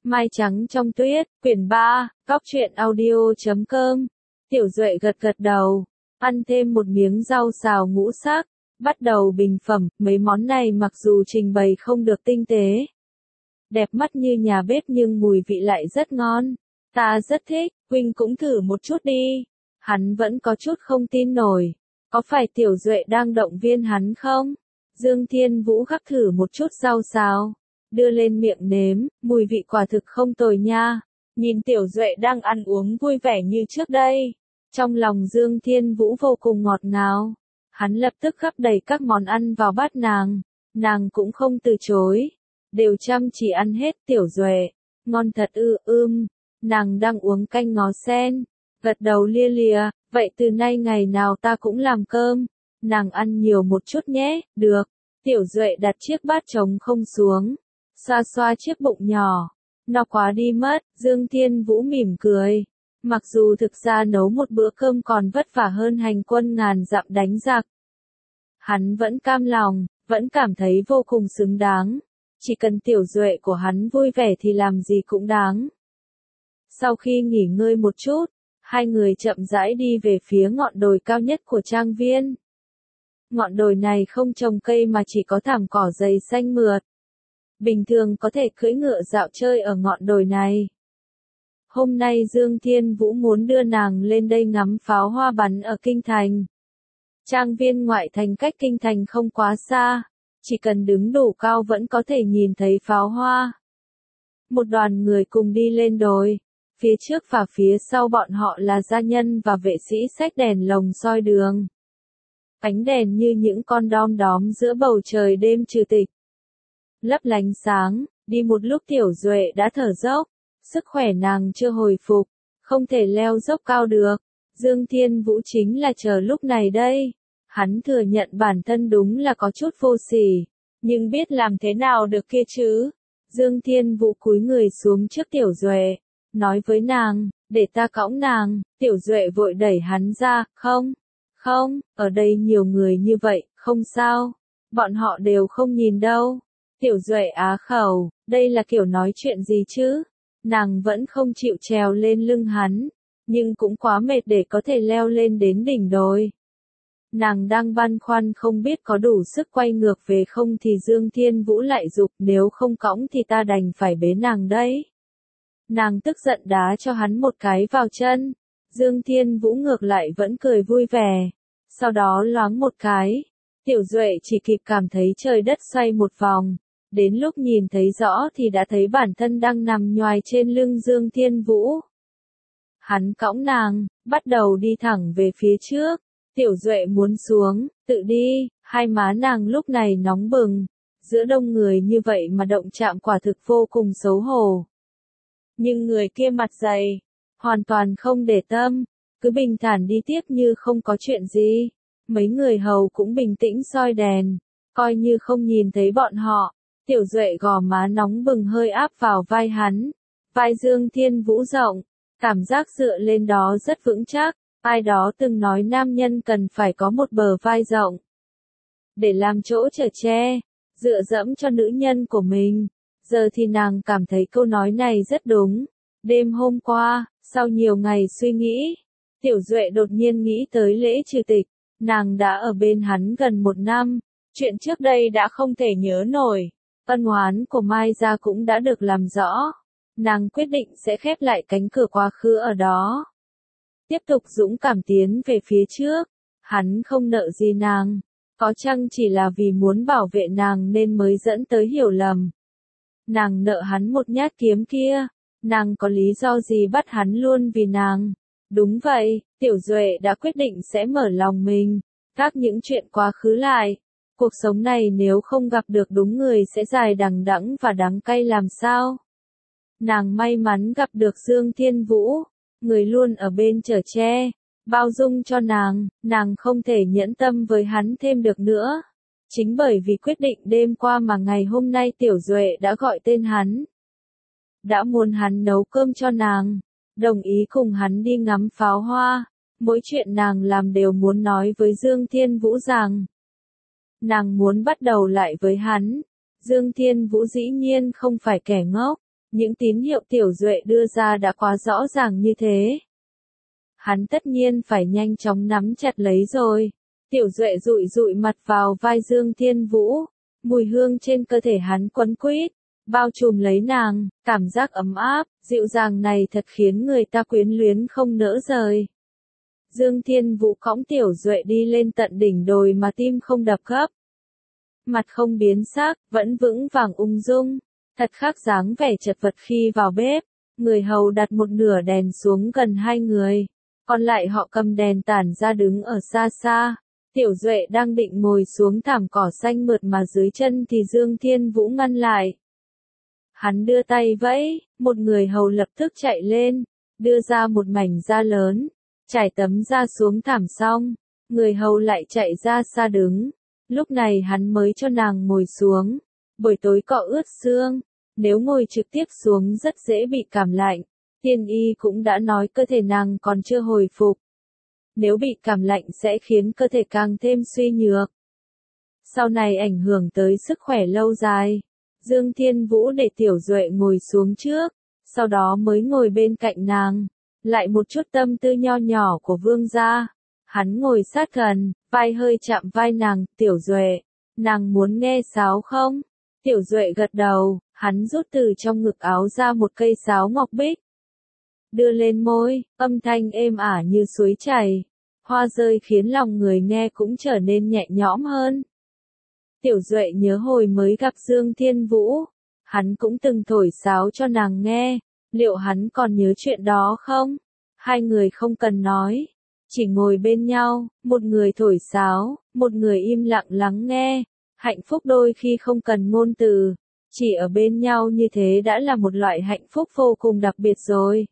Mai trắng trong tuyết, quyển 3, Góc truyện audio.com. Tiểu Duệ gật gật đầu, ăn thêm một miếng rau xào ngũ sắc, bắt đầu bình phẩm. Mấy món này mặc dù trình bày không được tinh tế, đẹp mắt như nhà bếp nhưng mùi vị lại rất ngon. Ta rất thích, huynh cũng thử một chút đi. Hắn vẫn có chút không tin nổi. Có phải Tiểu Duệ đang động viên hắn không? Dương Thiên Vũ gắp thử một chút rau xào, đưa lên miệng nếm, mùi vị quả thực không tồi nha. Nhìn Tiểu Duệ đang ăn uống vui vẻ như trước đây, trong lòng Dương Thiên Vũ vô cùng ngọt ngào. Hắn lập tức gắp đầy các món ăn vào bát nàng cũng không từ chối, đều chăm chỉ ăn hết. Tiểu Duệ, ngon thật nàng đang uống canh ngó sen, gật đầu lia lịa, vậy từ nay ngày nào ta cũng làm cơm, nàng ăn nhiều một chút nhé. Được. Tiểu Duệ đặt chiếc bát trống không xuống, xoa xoa chiếc bụng nhỏ, no quá đi mất. Dương Thiên Vũ mỉm cười, mặc dù thực ra nấu một bữa cơm còn vất vả hơn hành quân ngàn dặm đánh giặc. Hắn vẫn cam lòng, vẫn cảm thấy vô cùng xứng đáng, chỉ cần Tiểu Duệ của hắn vui vẻ thì làm gì cũng đáng. Sau khi nghỉ ngơi một chút, hai người chậm rãi đi về phía ngọn đồi cao nhất của trang viên. Ngọn đồi này không trồng cây mà chỉ có thảm cỏ dày xanh mượt. Bình thường có thể cưỡi ngựa dạo chơi ở ngọn đồi này. Hôm nay Dương Thiên Vũ muốn đưa nàng lên đây ngắm pháo hoa bắn ở Kinh Thành. Trang viên ngoại thành cách Kinh Thành không quá xa, chỉ cần đứng đủ cao vẫn có thể nhìn thấy pháo hoa. Một đoàn người cùng đi lên đồi, phía trước và phía sau bọn họ là gia nhân và vệ sĩ xách đèn lồng soi đường. Ánh đèn như những con đom đóm giữa bầu trời đêm trừ tịch, lấp lánh sáng. Đi một lúc Tiểu Duệ đã thở dốc, sức khỏe nàng chưa hồi phục, không thể leo dốc cao được. Dương Thiên Vũ chính là chờ lúc này đây. Hắn thừa nhận bản thân đúng là có chút vô sỉ, nhưng biết làm thế nào được kia chứ. Dương Thiên Vũ cúi người xuống trước Tiểu Duệ, nói với nàng, để ta cõng nàng. Tiểu Duệ vội đẩy hắn ra, không, ở đây nhiều người như vậy, không sao, bọn họ đều không nhìn đâu. Tiểu Duệ á khẩu, đây là kiểu nói chuyện gì chứ? Nàng vẫn không chịu trèo lên lưng hắn, nhưng cũng quá mệt để có thể leo lên đến đỉnh đồi. Nàng đang băn khoăn không biết có đủ sức quay ngược về không thì Dương Thiên Vũ lại giục, nếu không cõng thì ta đành phải bế nàng đấy. Nàng tức giận đá cho hắn một cái vào chân. Dương Thiên Vũ ngược lại vẫn cười vui vẻ. Sau đó loáng một cái, Tiểu Duệ chỉ kịp cảm thấy trời đất xoay một vòng. Đến lúc nhìn thấy rõ thì đã thấy bản thân đang nằm nhoài trên lưng Dương Thiên Vũ. Hắn cõng nàng, bắt đầu đi thẳng về phía trước. Tiểu Duệ muốn xuống, tự đi. Hai má nàng lúc này nóng bừng. Giữa đông người như vậy mà động chạm quả thực vô cùng xấu hổ. Nhưng người kia mặt dày, hoàn toàn không để tâm, cứ bình thản đi tiếp như không có chuyện gì. Mấy người hầu cũng bình tĩnh soi đèn, coi như không nhìn thấy bọn họ. Tiểu Duệ gò má nóng bừng hơi áp vào vai hắn. Vai Dương Thiên Vũ rộng, cảm giác dựa lên đó rất vững chắc. Ai đó từng nói nam nhân cần phải có một bờ vai rộng để làm chỗ chở che, dựa dẫm cho nữ nhân của mình. Giờ thì nàng cảm thấy câu nói này rất đúng. Đêm hôm qua, sau nhiều ngày suy nghĩ, Tiểu Duệ đột nhiên nghĩ tới lễ trừ tịch. Nàng đã ở bên hắn gần 1 năm, chuyện trước đây đã không thể nhớ nổi. Ân oán của Mai gia cũng đã được làm rõ. Nàng quyết định sẽ khép lại cánh cửa quá khứ ở đó, tiếp tục dũng cảm tiến về phía trước. Hắn không nợ gì nàng, có chăng chỉ là vì muốn bảo vệ nàng nên mới dẫn tới hiểu lầm. Nàng nợ hắn một nhát kiếm kia, nàng có lý do gì bắt hắn luôn vì nàng? Đúng vậy, Tiểu Duệ đã quyết định sẽ mở lòng mình, gác những chuyện quá khứ lại. Cuộc sống này nếu không gặp được đúng người sẽ dài đằng đẵng và đắng cay làm sao? Nàng may mắn gặp được Dương Thiên Vũ, người luôn ở bên chở che, bao dung cho nàng không thể nhẫn tâm với hắn thêm được nữa. Chính bởi vì quyết định đêm qua mà ngày hôm nay Tiểu Duệ đã gọi tên hắn. Đã muốn hắn nấu cơm cho nàng, đồng ý cùng hắn đi ngắm pháo hoa. Mỗi chuyện nàng làm đều muốn nói với Dương Thiên Vũ rằng nàng muốn bắt đầu lại với hắn. Dương Thiên Vũ dĩ nhiên không phải kẻ ngốc, Những tín hiệu Tiểu Duệ đưa ra đã quá rõ ràng như thế. Hắn tất nhiên phải nhanh chóng nắm chặt lấy rồi. Tiểu Duệ dụi dụi mặt vào vai Dương Thiên Vũ, mùi hương trên cơ thể hắn quấn quýt, bao trùm lấy nàng, cảm giác ấm áp, dịu dàng này thật khiến người ta quyến luyến không nỡ rời. Dương Thiên Vũ cõng Tiểu Duệ đi lên tận đỉnh đồi mà tim không đập gấp. Mặt không biến sắc, vẫn vững vàng ung dung, thật khác dáng vẻ chật vật khi vào bếp. Người hầu đặt một nửa đèn xuống gần hai người, còn lại họ cầm đèn tản ra đứng ở xa xa. Tiểu Duệ đang định ngồi xuống thảm cỏ xanh mượt mà dưới chân thì Dương Thiên Vũ ngăn lại. Hắn đưa tay vẫy, một người hầu lập tức chạy lên, đưa ra một mảnh da lớn, trải tấm da xuống thảm xong, người hầu lại chạy ra xa đứng. Lúc này hắn mới cho nàng ngồi xuống. Buổi tối cọ ướt xương, nếu ngồi trực tiếp xuống rất dễ bị cảm lạnh. Tiên y cũng đã nói cơ thể nàng còn chưa hồi phục. Nếu bị cảm lạnh sẽ khiến cơ thể càng thêm suy nhược. Sau này ảnh hưởng tới sức khỏe lâu dài. Dương Thiên Vũ để Tiểu Duệ ngồi xuống trước, sau đó mới ngồi bên cạnh nàng. Lại một chút tâm tư nho nhỏ của vương gia. Hắn ngồi sát gần, vai hơi chạm vai nàng. Tiểu Duệ, nàng muốn nghe sáo không? Tiểu Duệ gật đầu, hắn rút từ trong ngực áo ra một cây sáo ngọc bích. Đưa lên môi, âm thanh êm ả như suối chảy. Hoa rơi khiến lòng người nghe cũng trở nên nhẹ nhõm hơn. Tiểu Duệ nhớ hồi mới gặp Dương Thiên Vũ, hắn cũng từng thổi sáo cho nàng nghe, liệu hắn còn nhớ chuyện đó không? Hai người không cần nói, chỉ ngồi bên nhau, một người thổi sáo, một người im lặng lắng nghe. Hạnh phúc đôi khi không cần ngôn từ, chỉ ở bên nhau như thế đã là một loại hạnh phúc vô cùng đặc biệt rồi.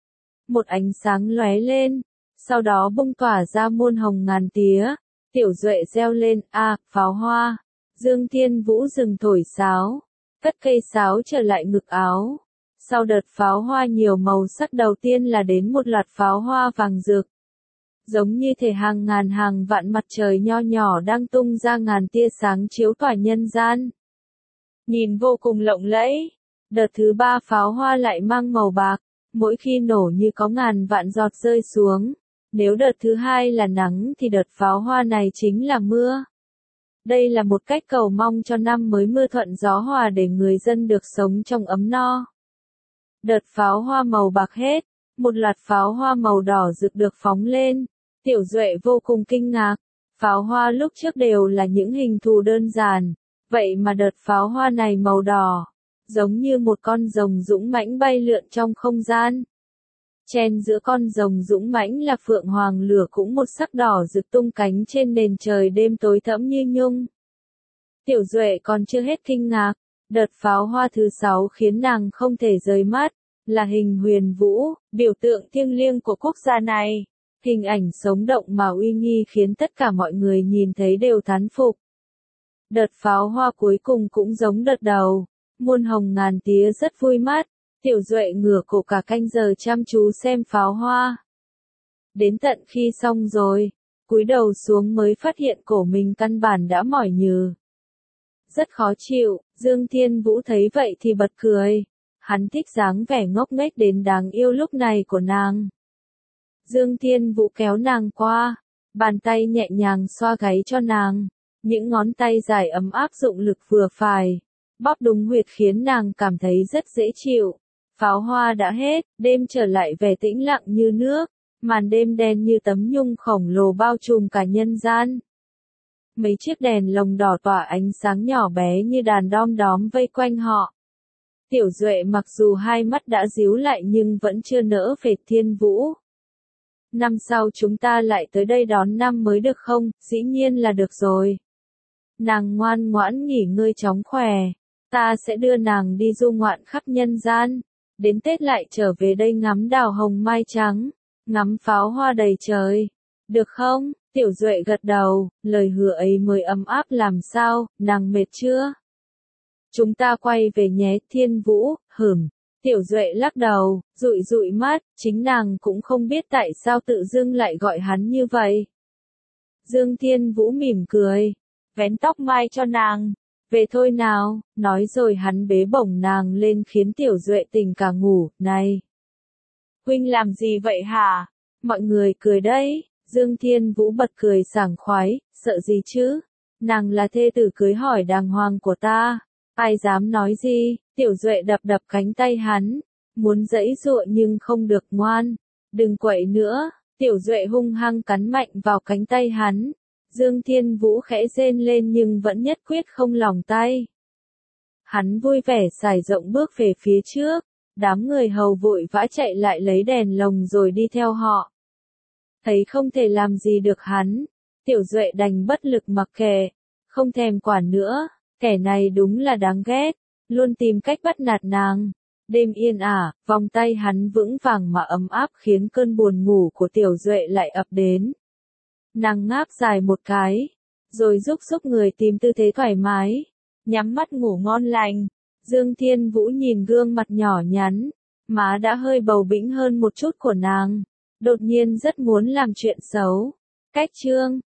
Một ánh sáng lóe lên, sau đó bung tỏa ra muôn hồng ngàn tía. Tiểu Duệ reo lên, pháo hoa. Dương Thiên Vũ dừng thổi sáo, cất cây sáo trở lại ngực áo. Sau đợt pháo hoa nhiều màu sắc đầu tiên là đến một loạt pháo hoa vàng rực. Giống như thể hàng ngàn hàng vạn mặt trời nho nhỏ đang tung ra ngàn tia sáng chiếu tỏa nhân gian. Nhìn vô cùng lộng lẫy. Đợt thứ ba pháo hoa lại mang màu bạc, mỗi khi nổ như có ngàn vạn giọt rơi xuống. Nếu đợt thứ hai là nắng thì đợt pháo hoa này chính là mưa. Đây là một cách cầu mong cho năm mới mưa thuận gió hòa để người dân được sống trong ấm no. Đợt pháo hoa màu bạc hết, một loạt pháo hoa màu đỏ rực được phóng lên. Tiểu Duệ vô cùng kinh ngạc, pháo hoa lúc trước đều là những hình thù đơn giản, vậy mà đợt pháo hoa này màu đỏ, giống như một con rồng dũng mãnh bay lượn trong không gian. Chen giữa con rồng dũng mãnh là phượng hoàng lửa cũng một sắc đỏ rực tung cánh trên nền trời đêm tối thẫm như nhung. Tiểu Duệ còn chưa hết kinh ngạc, đợt pháo hoa thứ 6 khiến nàng không thể rời mắt, là hình huyền vũ, biểu tượng thiêng liêng của quốc gia này. Hình ảnh sống động mà uy nghi khiến tất cả mọi người nhìn thấy đều thán phục. Đợt pháo hoa cuối cùng cũng giống đợt đầu, muôn hồng ngàn tía rất vui mắt. Tiểu Duệ ngửa cổ cả canh giờ chăm chú xem pháo hoa. Đến tận khi xong rồi, cúi đầu xuống mới phát hiện cổ mình căn bản đã mỏi nhừ. Rất khó chịu, Dương Thiên Vũ thấy vậy thì bật cười. Hắn thích dáng vẻ ngốc nghếch đến đáng yêu lúc này của nàng. Dương Thiên Vũ kéo nàng qua, bàn tay nhẹ nhàng xoa gáy cho nàng. Những ngón tay dài ấm áp dụng lực vừa phải, bóp đúng huyệt khiến nàng cảm thấy rất dễ chịu. Pháo hoa đã hết, đêm trở lại vẻ tĩnh lặng như nước, màn đêm đen như tấm nhung khổng lồ bao trùm cả nhân gian. Mấy chiếc đèn lồng đỏ tỏa ánh sáng nhỏ bé như đàn đom đóm vây quanh họ. Tiểu Duệ mặc dù hai mắt đã díu lại nhưng vẫn chưa nỡ về Thiên Vũ. Năm sau chúng ta lại tới đây đón năm mới được không? Dĩ nhiên là được rồi. Nàng ngoan ngoãn nghỉ ngơi chóng khỏe, ta sẽ đưa nàng đi du ngoạn khắp nhân gian. Đến Tết lại trở về đây ngắm đào hồng mai trắng, ngắm pháo hoa đầy trời. Được không? Tiểu Duệ gật đầu, lời hứa ấy mới ấm áp làm sao, nàng mệt chưa? Chúng ta quay về nhé, Thiên Vũ. Tiểu Duệ lắc đầu, dụi dụi mắt, chính nàng cũng không biết tại sao tự dưng lại gọi hắn như vậy. Dương Thiên Vũ mỉm cười, vén tóc mai cho nàng, Về thôi nào, nói rồi hắn bế bổng nàng lên khiến Tiểu Duệ tỉnh cả ngủ, này. Huynh làm gì vậy hả? Mọi người cười đấy, Dương Thiên Vũ bật cười sảng khoái, sợ gì chứ? Nàng là thê tử cưới hỏi đàng hoàng của ta, ai dám nói gì? Tiểu Duệ đập đập cánh tay hắn, muốn giãy giụa nhưng không được, ngoan, đừng quậy nữa. Tiểu Duệ hung hăng cắn mạnh vào cánh tay hắn. Dương Thiên Vũ khẽ rên lên nhưng vẫn nhất quyết không lỏng tay. Hắn vui vẻ sải rộng bước về phía trước, đám người hầu vội vã chạy lại lấy đèn lồng rồi đi theo họ. Thấy không thể làm gì được hắn, Tiểu Duệ đành bất lực mặc kệ, không thèm quản nữa, kẻ này đúng là đáng ghét, luôn tìm cách bắt nạt nàng. Đêm yên ả, vòng tay hắn vững vàng mà ấm áp khiến cơn buồn ngủ của Tiểu Duệ lại ập đến. Nàng ngáp dài một cái, rồi rúc rúc người tìm tư thế thoải mái, nhắm mắt ngủ ngon lành. Dương Thiên Vũ nhìn gương mặt nhỏ nhắn, má đã hơi bầu bĩnh hơn một chút của nàng, đột nhiên rất muốn làm chuyện xấu. Cách chương